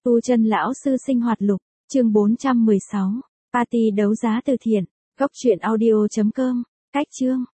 Tu chân lão sư sinh hoạt lục, chương 416, party đấu giá từ thiện, góc truyện audio.com, cách chương.